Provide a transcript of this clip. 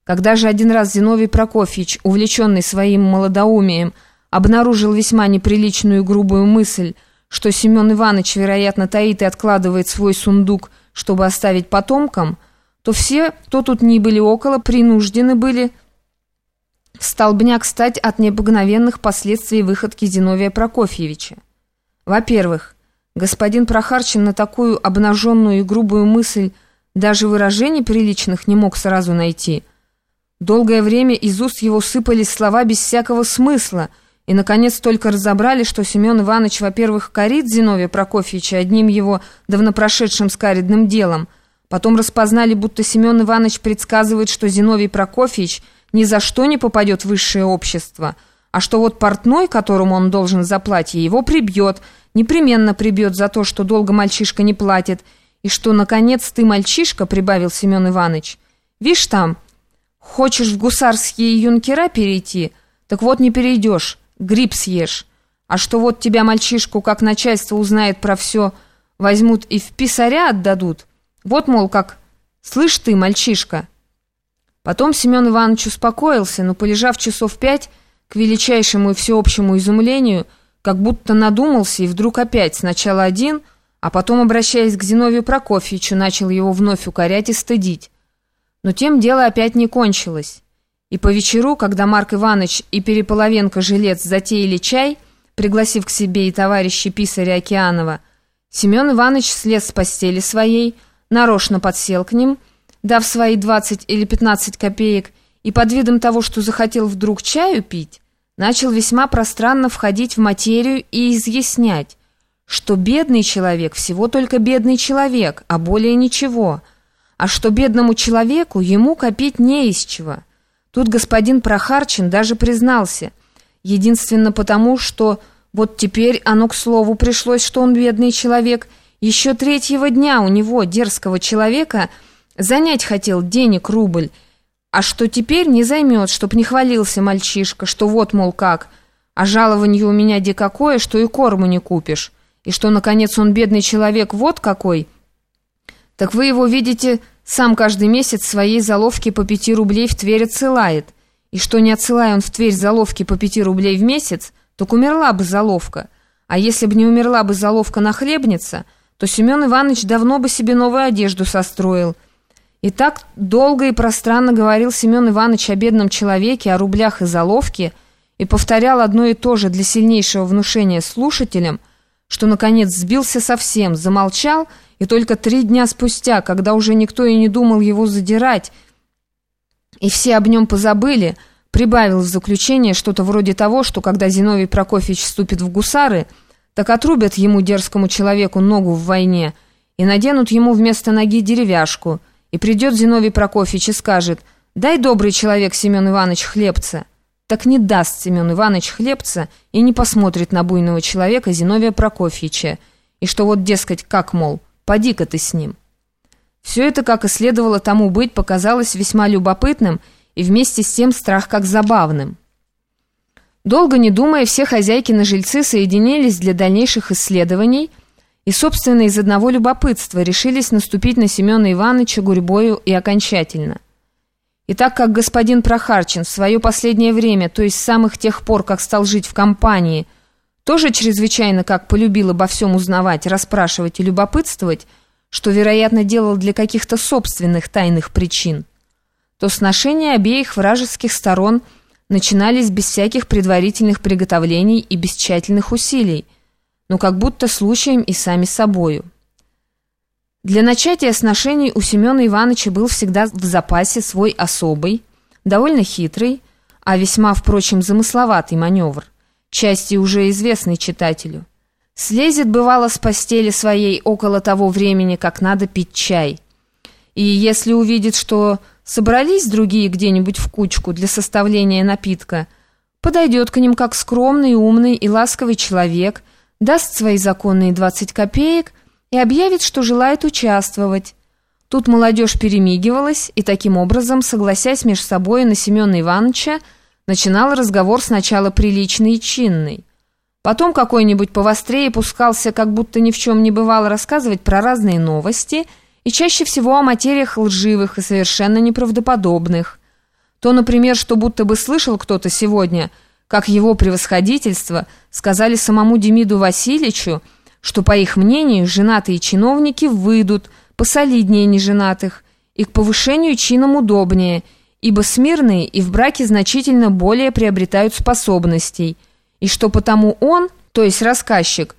Когда же один раз Зиновий Прокофьевич, увлеченный своим молодоумием, обнаружил весьма неприличную и грубую мысль, что Семен Иванович, вероятно, таит и откладывает свой сундук, чтобы оставить потомкам, то все, кто тут ни были около, принуждены были в столбняк стать от необыкновенных последствий выходки Зиновия Прокофьевича. Во-первых, господин Прохарчин на такую обнаженную и грубую мысль даже выражений приличных не мог сразу найти. Долгое время из уст его сыпались слова без всякого смысла, и, наконец, только разобрали, что Семен Иванович, во-первых, корит Зиновия Прокофьевича одним его давно прошедшим скаридным делом, потом распознали, будто Семен Иванович предсказывает, что Зиновий Прокофьевич ни за что не попадет в высшее общество, а что вот портной, которому он должен за платье, его прибьет, непременно прибьет за то, что долго мальчишка не платит, и что, наконец, ты, мальчишка, прибавил Семен Иванович, вишь там, хочешь в гусарские юнкера перейти, так вот не перейдешь, гриб съешь, а что вот тебя, мальчишку, как начальство узнает про все, возьмут и в писаря отдадут, вот, мол, как, слышь ты, мальчишка. Потом Семен Иванович успокоился, но, полежав часов 5, к величайшему и всеобщему изумлению, как будто надумался и вдруг опять сначала один, а потом, обращаясь к Зиновию Прокофьевичу, начал его вновь укорять и стыдить. Но тем дело опять не кончилось. И по вечеру, когда Марк Иванович и Переполовенко-Жилец затеяли чай, пригласив к себе и товарища писаря Океанова, Семен Иванович слез с постели своей, нарочно подсел к ним, дав свои 20 или 15 копеек, и под видом того, что захотел вдруг чаю пить, начал весьма пространно входить в материю и изъяснять, что бедный человек всего только бедный человек, а более ничего, а что бедному человеку ему копить не из чего. Тут господин Прохарчин даже признался, единственно потому, что вот теперь оно к слову пришлось, что он бедный человек, еще третьего дня у него, дерзкого человека, занять хотел денег рубль, а что теперь не займет, чтоб не хвалился мальчишка, что вот, мол, как, а жалованье у меня де какое, что и корму не купишь, и что, наконец, он бедный человек вот какой. Так вы его видите, сам каждый месяц своей заловки по 5 рублей в Тверь отсылает, и что не отсылая он в Тверь заловки по 5 рублей в месяц, так умерла бы заловка, а если бы не умерла бы заловка-нахлебница, то Семен Иванович давно бы себе новую одежду состроил. И так долго и пространно говорил Семен Иванович о бедном человеке, о рублях и заловке, и повторял одно и то же для сильнейшего внушения слушателям, что, наконец, сбился совсем, замолчал, и только 3 дня спустя, когда уже никто и не думал его задирать, и все об нем позабыли, прибавил в заключение что-то вроде того, что когда Зиновий Прокофьевич вступит в гусары, так отрубят ему, дерзкому человеку, ногу в войне и наденут ему вместо ноги деревяшку, и придет Зиновий Прокофьевич и скажет: «Дай, добрый человек, Семен Иванович, хлебца». Так не даст Семен Иванович хлебца и не посмотрит на буйного человека Зиновия Прокофьевича, и что вот, дескать, как, мол, поди-ка ты с ним. Все это, как и следовало тому быть, показалось весьма любопытным и вместе с тем страх как забавным. Долго не думая, все хозяйкины-жильцы соединились для дальнейших исследований и, собственно, из одного любопытства решились наступить на Семена Ивановича гурьбою и окончательно. И так как господин Прохарчин в свое последнее время, то есть с самых тех пор, как стал жить в компании, тоже чрезвычайно как полюбил обо всем узнавать, расспрашивать и любопытствовать, что, вероятно, делал для каких-то собственных тайных причин, то сношения обеих вражеских сторон начинались без всяких предварительных приготовлений и без тщательных усилий, но как будто случаем и сами собою. Для начатия сношений у Семена Ивановича был всегда в запасе свой особый, довольно хитрый, а весьма, впрочем, замысловатый маневр, части уже известный читателю. Слезет, бывало, с постели своей около того времени, как надо пить чай. И если увидит, что собрались другие где-нибудь в кучку для составления напитка, подойдет к ним как скромный, умный и ласковый человек, даст свои законные 20 копеек и объявит, что желает участвовать. Тут молодежь перемигивалась и таким образом, согласясь между собой на Семена Ивановича, начинал разговор сначала приличный и чинный. Потом какой-нибудь повострее пускался, как будто ни в чем не бывало, рассказывать про разные новости, и чаще всего о материях лживых и совершенно неправдоподобных. То, например, что будто бы слышал кто-то сегодня, как его превосходительство сказали самому Демиду Васильевичу, что, по их мнению, женатые чиновники выйдут посолиднее неженатых и к повышению чинам удобнее, ибо смирные и в браке значительно более приобретают способностей, и что потому он, то есть рассказчик,